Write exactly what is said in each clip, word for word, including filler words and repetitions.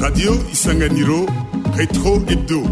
Radio Isanganiro, Rétro Hebdo.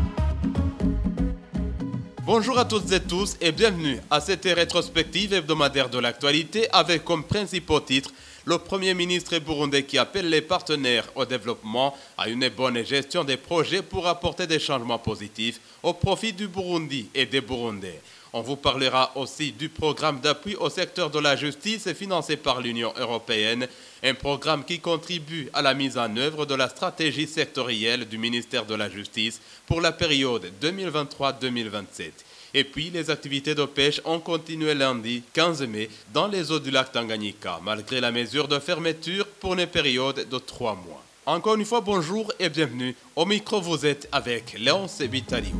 Bonjour à toutes et tous et bienvenue à cette rétrospective hebdomadaire de l'actualité avec comme principaux titres le Premier ministre burundais qui appelle les partenaires au développement à une bonne gestion des projets pour apporter des changements positifs au profit du Burundi et des Burundais. On vous parlera aussi du programme d'appui au secteur de la justice financé par l'Union européenne, un programme qui contribue à la mise en œuvre de la stratégie sectorielle du ministère de la Justice pour la période deux mille vingt-trois deux mille vingt-sept. Et puis, les activités de pêche ont continué lundi quinze mai dans les eaux du lac Tanganyika, malgré la mesure de fermeture pour une période de trois mois. Encore une fois, bonjour et bienvenue. Au micro, vous êtes avec Léonce Vitaliou.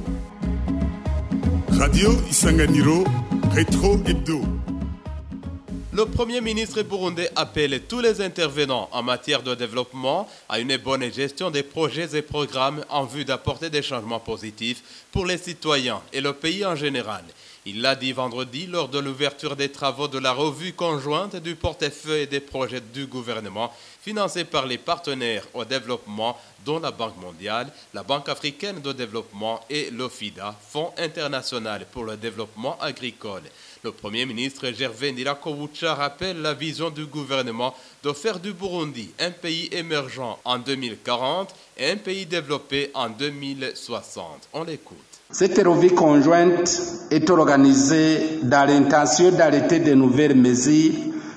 Radio Isanganiro, Rétro Hebdo. Le Premier ministre burundais appelle tous les intervenants en matière de développement à une bonne gestion des projets et programmes en vue d'apporter des changements positifs pour les citoyens et le pays en général. Il l'a dit vendredi lors de l'ouverture des travaux de la revue conjointe du portefeuille des projets du gouvernement financés par les partenaires au développement dont la Banque mondiale, la Banque africaine de développement et l'OFIDA, Fonds international pour le développement agricole. Le Premier ministre Gervais Ndirakobucha rappelle la vision du gouvernement de faire du Burundi un pays émergent en deux mille quarante et un pays développé en deux mille soixante. On l'écoute. Cette revue conjointe est organisée dans l'intention d'arrêter de nouvelles mesures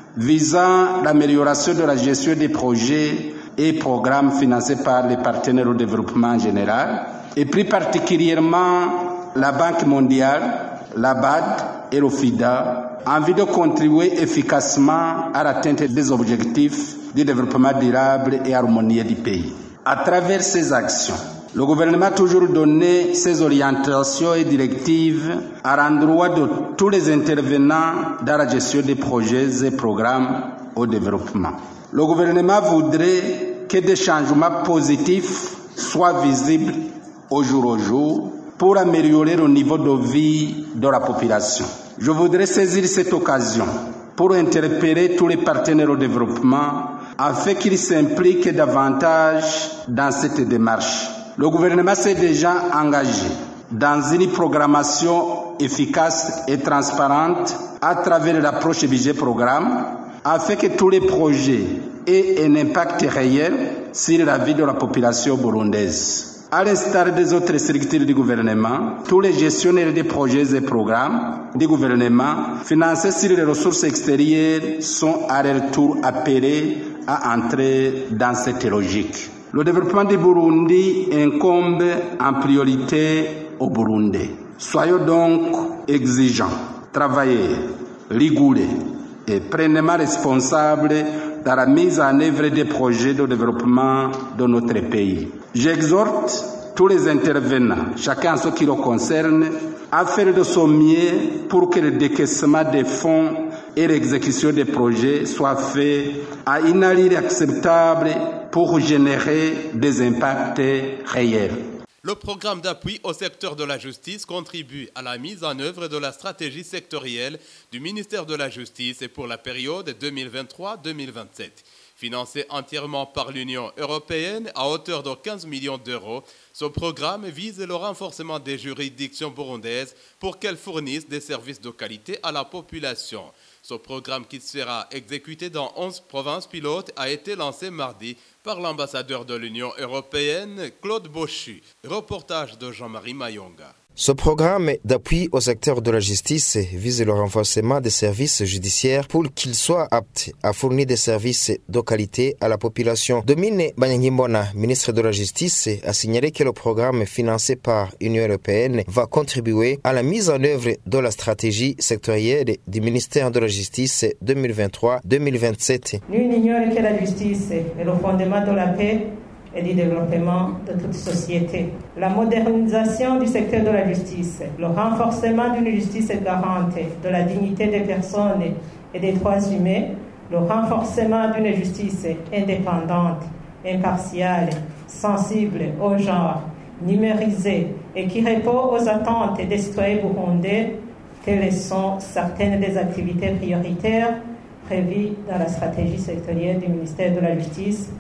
visant l'amélioration de la gestion des projets et programmes financés par les partenaires au développement en général, et plus particulièrement la Banque mondiale, la B A D et l'OFIDA, en vue de contribuer efficacement à l'atteinte des objectifs du développement durable et harmonieux du pays. À travers ces actions, le gouvernement a toujours donné ses orientations et directives à l'endroit de tous les intervenants dans la gestion des projets et programmes au développement. Le gouvernement voudrait que des changements positifs soient visibles au jour au jour pour améliorer le niveau de vie de la population. Je voudrais saisir cette occasion pour interpeller tous les partenaires au développement afin qu'ils s'impliquent davantage dans cette démarche. Le gouvernement s'est déjà engagé dans une programmation efficace et transparente à travers l'approche budget programme afin que tous les projets aient un impact réel sur la vie de la population burundaise. À l'instar des autres structures du gouvernement, tous les gestionnaires des projets et programmes du gouvernement financés sur les ressources extérieures sont à leur tour appelés à entrer dans cette logique. Le développement du Burundi incombe en priorité au Burundi. Soyons donc exigeants, travailleurs, rigoureux et pleinement responsables dans la mise en œuvre des projets de développement de notre pays. J'exhorte tous les intervenants, chacun en ce qui le concerne, à faire de son mieux pour que le décaissement des fonds et l'exécution des projets soient faits à une allure acceptable pour générer des impacts réels. Le programme d'appui au secteur de la justice contribue à la mise en œuvre de la stratégie sectorielle du ministère de la Justice pour la période deux mille vingt-trois deux mille vingt-sept. Financé entièrement par l'Union européenne à hauteur de quinze millions d'euros, ce programme vise le renforcement des juridictions burundaises pour qu'elles fournissent des services de qualité à la population. Ce programme qui sera exécuté dans onze provinces pilotes a été lancé mardi par l'ambassadeur de l'Union européenne, Claude Boschu. Reportage de Jean-Marie Mayonga. Ce programme d'appui au secteur de la justice vise le renforcement des services judiciaires pour qu'ils soient aptes à fournir des services de qualité à la population. Domine Banyangimbona, ministre de la Justice, a signalé que le programme financé par l'Union européenne va contribuer à la mise en œuvre de la stratégie sectorielle du ministère de la Justice deux mille vingt-trois deux mille vingt-sept. Nul n'ignore que la justice est le fondement de la paix et du développement de toute société. La modernisation du secteur de la justice, le renforcement d'une justice garante de la dignité des personnes et des droits humains, le renforcement d'une justice indépendante, impartiale, sensible au genre, numérisée et qui répond aux attentes des citoyens burundais, telles sont certaines des activités prioritaires prévues dans la stratégie sectorielle du ministère de la Justice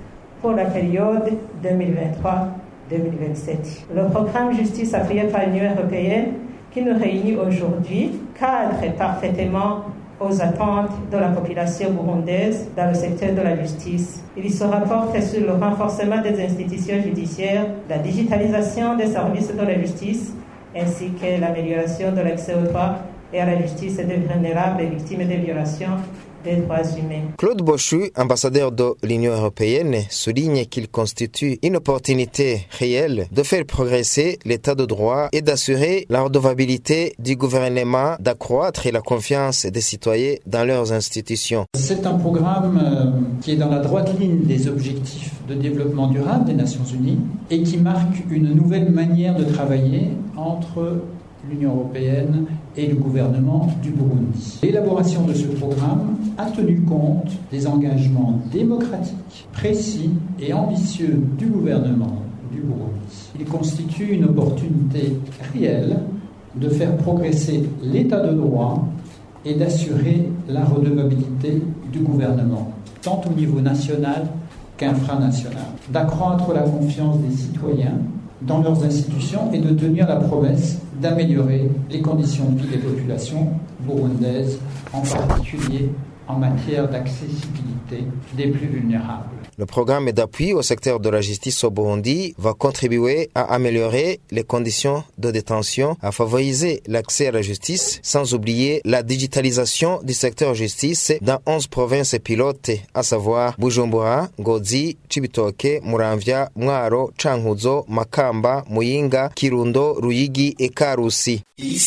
pour la période deux mille vingt-trois deux mille vingt-sept. Le programme Justice appuyé par l'Union européenne qui nous réunit aujourd'hui cadre parfaitement aux attentes de la population burundaise dans le secteur de la justice. Il se rapporte sur le renforcement des institutions judiciaires, la digitalisation des services de la justice, ainsi que l'amélioration de l'accès aux droits et à la justice des vulnérables et victimes des violations des droits humains. Claude Bochu, ambassadeur de l'Union européenne, souligne qu'il constitue une opportunité réelle de faire progresser l'état de droit et d'assurer la redevabilité du gouvernement, d'accroître la confiance des citoyens dans leurs institutions. C'est un programme qui est dans la droite ligne des objectifs de développement durable des Nations Unies et qui marque une nouvelle manière de travailler entre l'Union européenne et le gouvernement du Burundi. L'élaboration de ce programme a tenu compte des engagements démocratiques, précis et ambitieux du gouvernement du Burundi. Il constitue une opportunité réelle de faire progresser l'état de droit et d'assurer la redevabilité du gouvernement, tant au niveau national qu'infranational, d'accroître la confiance des citoyens dans leurs institutions et de tenir la promesse d'améliorer les conditions de vie des populations burundaises, en particulier en matière d'accessibilité des plus vulnérables. Le programme d'appui au secteur de la justice au Burundi va contribuer à améliorer les conditions de détention, à favoriser l'accès à la justice, sans oublier la digitalisation du secteur justice dans onze provinces pilotes, à savoir Bujumbura, Ngozi, Cibitoke, Muramvya, Mwaro, Cankuzo, Makamba, Muyinga, Kirundo, Ruyigi et Karusi.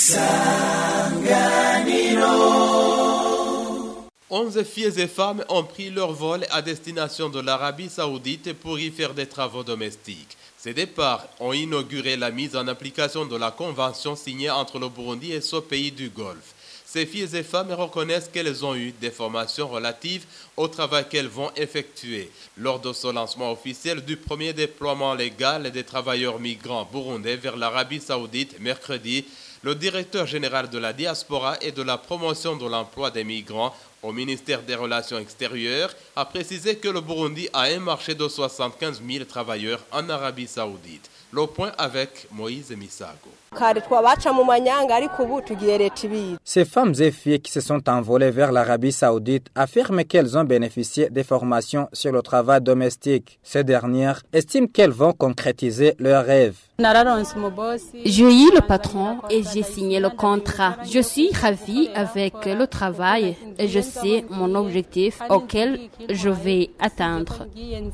Onze filles et femmes ont pris leur vol à destination de l'Arabie Saoudite pour y faire des travaux domestiques. Ces départs ont inauguré la mise en application de la convention signée entre le Burundi et ce pays du Golfe. Ces filles et femmes reconnaissent qu'elles ont eu des formations relatives au travail qu'elles vont effectuer. Lors de ce lancement officiel du premier déploiement légal des travailleurs migrants burundais vers l'Arabie Saoudite mercredi, le directeur général de la diaspora et de la promotion de l'emploi des migrants au ministère des Relations extérieures a précisé que le Burundi a un marché de soixante-quinze mille travailleurs en Arabie Saoudite. Le point avec Moïse Misago. Ces femmes et filles qui se sont envolées vers l'Arabie Saoudite affirment qu'elles ont bénéficié des formations sur le travail domestique. Ces dernières estiment qu'elles vont concrétiser leurs rêves. J'ai eu le patron et j'ai signé le contrat. Je suis ravie avec le travail et je sais mon objectif auquel je vais atteindre.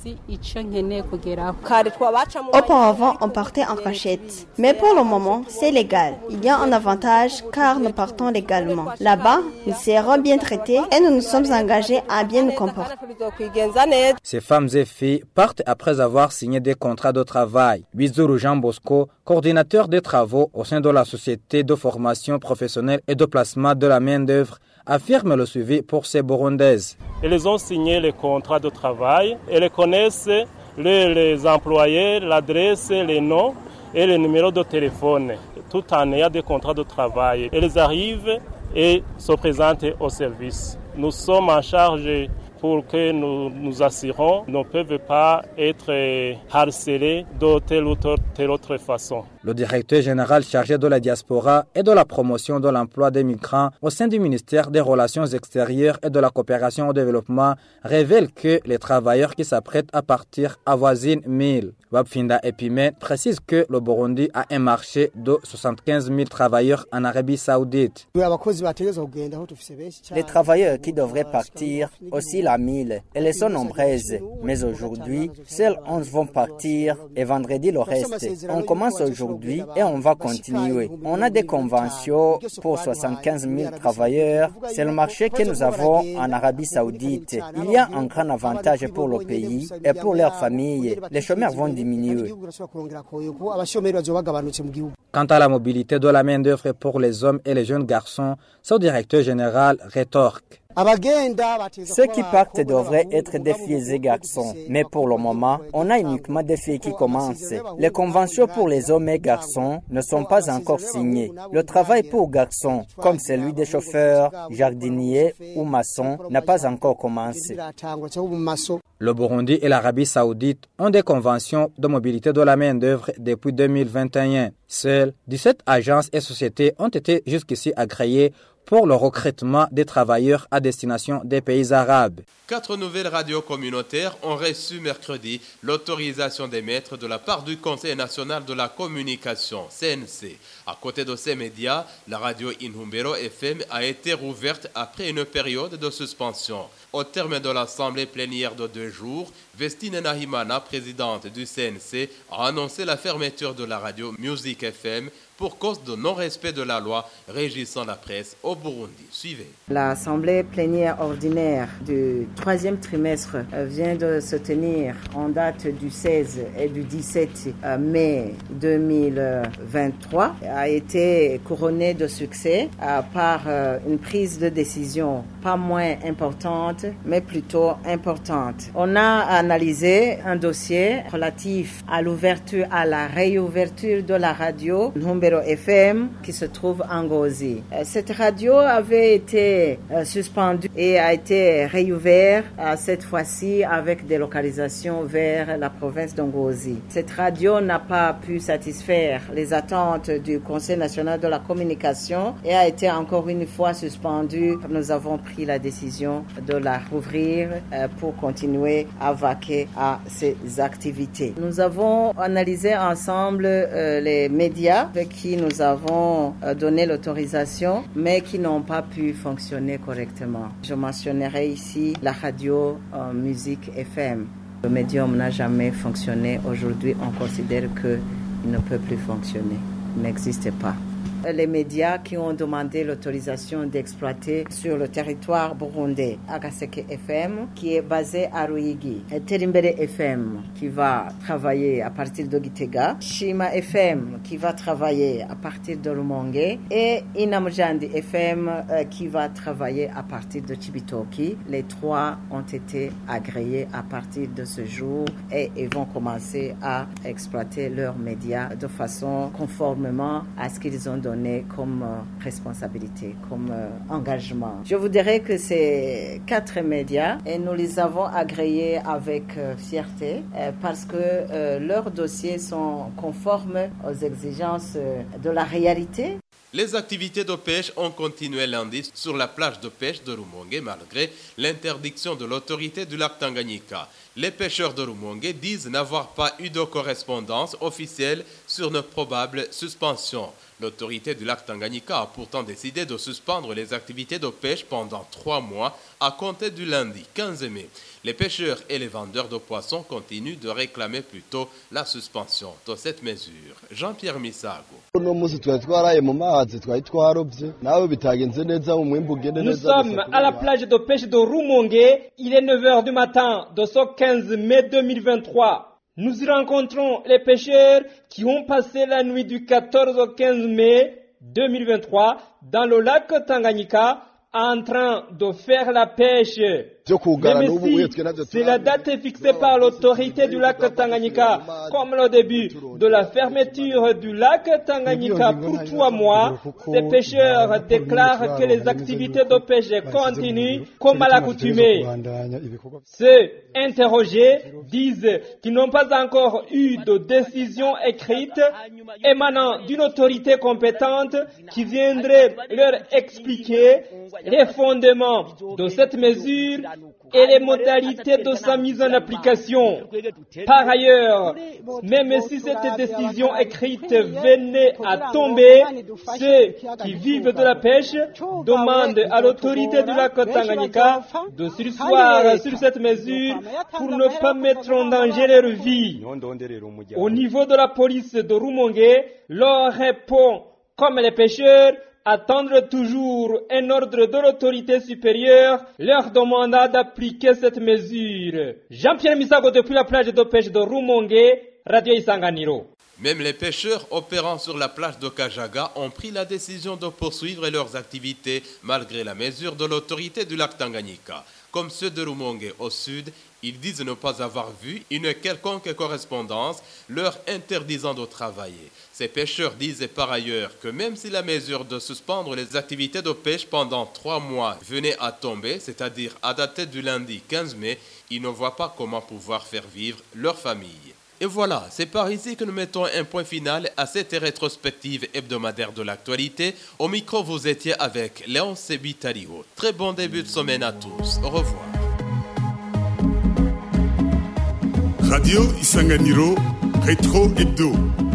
Auparavant, on partait en cachette. Mais pour le moment, c'est légal. Il y a un avantage car nous partons légalement. Là-bas, nous serons bien traités et nous nous sommes engagés à bien nous comporter. Ces femmes et filles partent après avoir signé des contrats de travail. Bizuru Jean Bosco, coordinateur des travaux au sein de la société de formation professionnelle et de placement de la main-d'œuvre, affirme le suivi pour ces Burundaises. Elles ont signé les contrats de travail, elles connaissent les, les employés, l'adresse, les noms et les numéros de téléphone. Tout en ayant des contrats de travail, elles arrivent et se présentent au service. Nous sommes en charge pour que nous nous assurons ne peuvent pas être harcelés de telle ou telle autre façon. Le directeur général chargé de la diaspora et de la promotion de l'emploi des migrants au sein du ministère des Relations extérieures et de la coopération au développement révèle que les travailleurs qui s'apprêtent à partir avoisinent mille. Wabfinda Epime précise que le Burundi a un marché de soixante-quinze mille travailleurs en Arabie Saoudite. Les travailleurs qui devraient partir aussi la mille, elles sont nombreuses, mais aujourd'hui, seuls onze vont partir et vendredi le reste. On commence aujourd'hui et on va continuer. On a des conventions pour soixante-quinze mille travailleurs. C'est le marché que nous avons en Arabie Saoudite. Il y a un grand avantage pour le pays et pour leurs familles. Les chômeurs vont diminuer. Quant à la mobilité de la main-d'œuvre pour les hommes et les jeunes garçons, son directeur général rétorque. Ceux qui partent devraient être des filles et garçons, mais pour le moment, on a uniquement des filles qui commencent. Les conventions pour les hommes et garçons ne sont pas encore signées. Le travail pour garçons, comme celui des chauffeurs, jardiniers ou maçons, n'a pas encore commencé. Le Burundi et l'Arabie saoudite ont des conventions de mobilité de la main-d'œuvre depuis deux mille vingt et un. Seules dix-sept agences et sociétés ont été jusqu'ici agréées pour le recrutement des travailleurs à destination des pays arabes. Quatre nouvelles radios communautaires ont reçu mercredi l'autorisation d'émettre de la part du Conseil national de la communication, C N C. À côté de ces médias, la radio Inhumbero F M a été rouverte après une période de suspension. Au terme de l'assemblée plénière de deux jours, Vestine Nahimana, présidente du C N C, a annoncé la fermeture de la radio Music F M pour cause de non-respect de la loi régissant la presse au Burundi. Suivez. L'assemblée plénière ordinaire du troisième trimestre vient de se tenir en date du seize et du dix-sept mai deux mille vingt-trois. A été couronnée de succès par une prise de décision pas moins importante, mais plutôt importante. On a analysé un dossier relatif à l'ouverture, à la réouverture de la radio Inhumbero F M qui se trouve en Ngozi. Cette radio avait été suspendue et a été réouverte cette fois-ci avec des localisations vers la province de Ngozi. Cette radio n'a pas pu satisfaire les attentes du Conseil national de la communication et a été encore une fois suspendue. Nous avons pris la décision de la rouvrir pour continuer à vaquer à ses activités. Nous avons analysé ensemble les médias avec qui nous avons donné l'autorisation, mais qui n'ont pas pu fonctionner correctement. Je mentionnerai ici la radio euh, Music F M. Le médium n'a jamais fonctionné. Aujourd'hui, on considère qu'il ne peut plus fonctionner. Il n'existe pas. Les médias qui ont demandé l'autorisation d'exploiter sur le territoire burundais, Agaseke F M, qui est basé à Ruyigi, Terimbere F M, qui va travailler à partir de Gitega, Shima F M, qui va travailler à partir de Rumonge, et Inamujandi F M, euh, qui va travailler à partir de Chibitoki. Les trois ont été agréés à partir de ce jour et ils vont commencer à exploiter leurs médias de façon conformément à ce qu'ils ont donné comme euh, responsabilité, comme euh, engagement. Je vous dirais que ces quatre médias, et nous les avons agréés avec euh, fierté euh, parce que euh, leurs dossiers sont conformes aux exigences euh, de la réalité. Les activités de pêche ont continué lundi sur la plage de pêche de Rumonge malgré l'interdiction de l'autorité du lac Tanganyika. Les pêcheurs de Rumonge disent n'avoir pas eu de correspondance officielle sur une probable suspension. L'autorité du lac Tanganyika a pourtant décidé de suspendre les activités de pêche pendant trois mois à compter du lundi quinze mai. Les pêcheurs et les vendeurs de poissons continuent de réclamer plutôt la suspension de cette mesure. Jean-Pierre Misago. Nous sommes à la plage de pêche de Rumonge. Il est neuf heures du matin de ce quinze mai deux mille vingt-trois. Nous y rencontrons les pêcheurs qui ont passé la nuit du quatorze au quinze mai deux mille vingt-trois dans le lac Tanganyika en train de faire la pêche. Même si c'est la date fixée par l'autorité du lac Tanganyika comme le début de la fermeture du lac Tanganyika pour trois mois, ces pêcheurs déclarent que les activités de pêche continuent comme à l'accoutumée. Ceux interrogés disent qu'ils n'ont pas encore eu de décision écrite émanant d'une autorité compétente qui viendrait leur expliquer les fondements de cette mesure et les modalités de sa mise en application. Par ailleurs, même si cette décision écrite venait à tomber, ceux qui vivent de la pêche demandent à l'autorité du lac Tanganyika de surseoir sur cette mesure pour ne pas mettre en danger leur vie. Au niveau de la police de Rumonge, leur répond comme les pêcheurs, attendre toujours un ordre de l'autorité supérieure leur demanda d'appliquer cette mesure. Jean-Pierre Misago depuis la plage de pêche de Rumonge, Radio Isanganiro. Même les pêcheurs opérant sur la plage de Kajaga ont pris la décision de poursuivre leurs activités malgré la mesure de l'autorité du lac Tanganyika. Comme ceux de Rumongue au sud, ils disent ne pas avoir vu une quelconque correspondance leur interdisant de travailler. Ces pêcheurs disent par ailleurs que même si la mesure de suspendre les activités de pêche pendant trois mois venait à tomber, c'est-à-dire à dater du lundi quinze mai, ils ne voient pas comment pouvoir faire vivre leur famille. Et voilà, c'est par ici que nous mettons un point final à cette rétrospective hebdomadaire de l'actualité. Au micro, vous étiez avec Léon Sebitario. Très bon début de semaine à tous. Au revoir. Radio Isanganiro, Rétro Hebdo.